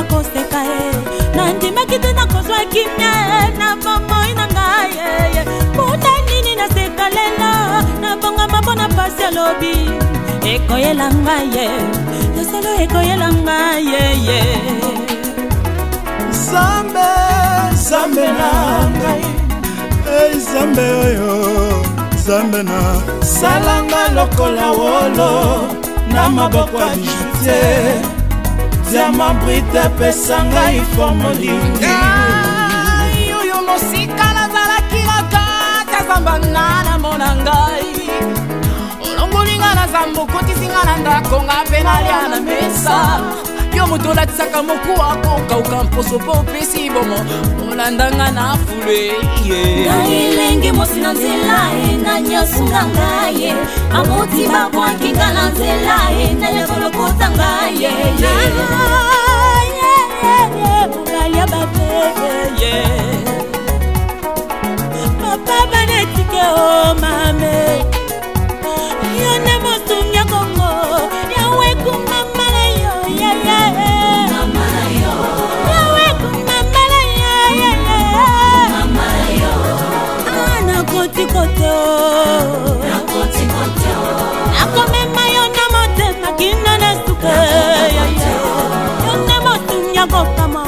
koseka nandimaki te nakozwa kimia na bomoi na ngai mpona nini naseka lelo nabongama mpona pasi ya lobi ekoyela ngai yosolo ekoyela ngai Zambe, Zambe na ngai Zambe oyo, Zambe na salanga lokola wolo na maboko ya bijute Diamant brite pesa ngai formolingi Yoyo mosika nazalaki nakata zambana na mona ngai olongolinga na zambo kotisinga na ndako nga mpe nalia na mesa yo moto olatisaka mokuwa kokauka mposo mpo opesi bomo olandanga na fule ngai mosi na nzela na nyosunga ngai amoti babwakinga na nzela na nyakolokota ngai mulalia babe papa banetike o mame yone mosunga kongo yawe kumamala yo nakomema yo na motema kino na suka yone mosunga kokama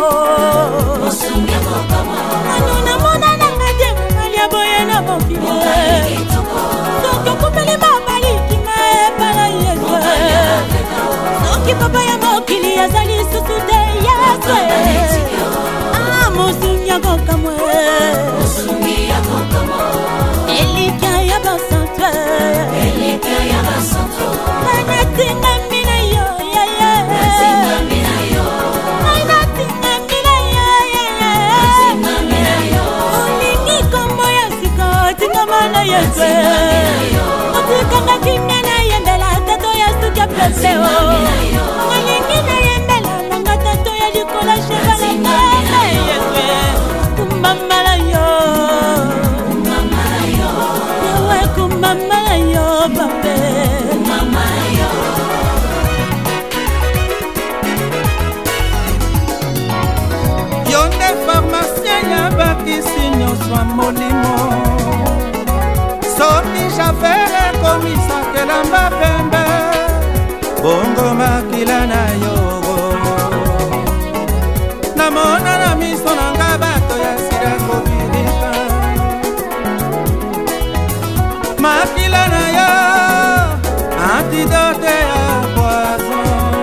anuna mona nanga jemalia boye na mokile soki okupeli mabalikinga ebala yesu soki papa ya mokili azali susu te yesu mosunga kokama Elika ya basanto Natinga mina yo Natinga mina yo Olingi kombo ya sika Tinga mana yesu Otikanga kimya na yembela Tato ya suka plese Olingi na yembela Nanga tato ya likola shebala Nanga yesu Kumamala yo Mama yo babe mama yo Yonde pharmacien ya bakisi nyonso molimo soki shafere komisakelamba pembe bongo makila na yo namona na miso nanga bato ya sida kobirika makila na yo antidote ya poison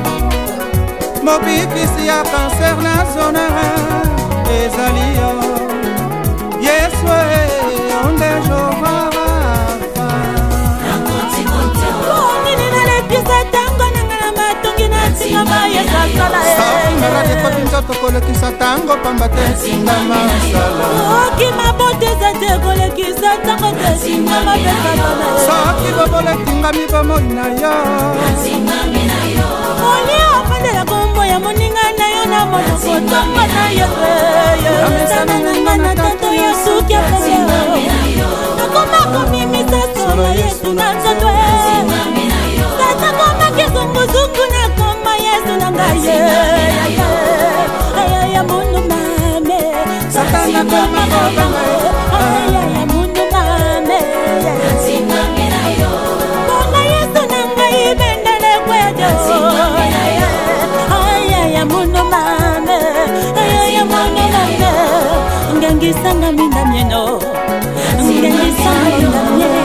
mobikisi ya cancer national ezali yo yesu onde jovara nini nalekisa tango nanga na matongi natinga mayesasala safingarade kopi nzoto kolekisa tango pamba te singa masala oki maboteza te kolekisa tango te singa mabekabana soki bobolekinga mibomoi na yo oli ofandela kombo ya moninga na yo na monoko tongo na yo sananga na tato ya suki ya pese nakomakomimisa solo yesu na nzoto satakomaki zunguzungu na koma yesu na ngaye ayaya mundu mame satana koma kobanga ayaya mundu mame bona yesu na ngai bendele kwejo ayaya mundu mame ayaya mundu mame ngangisanga minda mieno ngangisanga minda mieno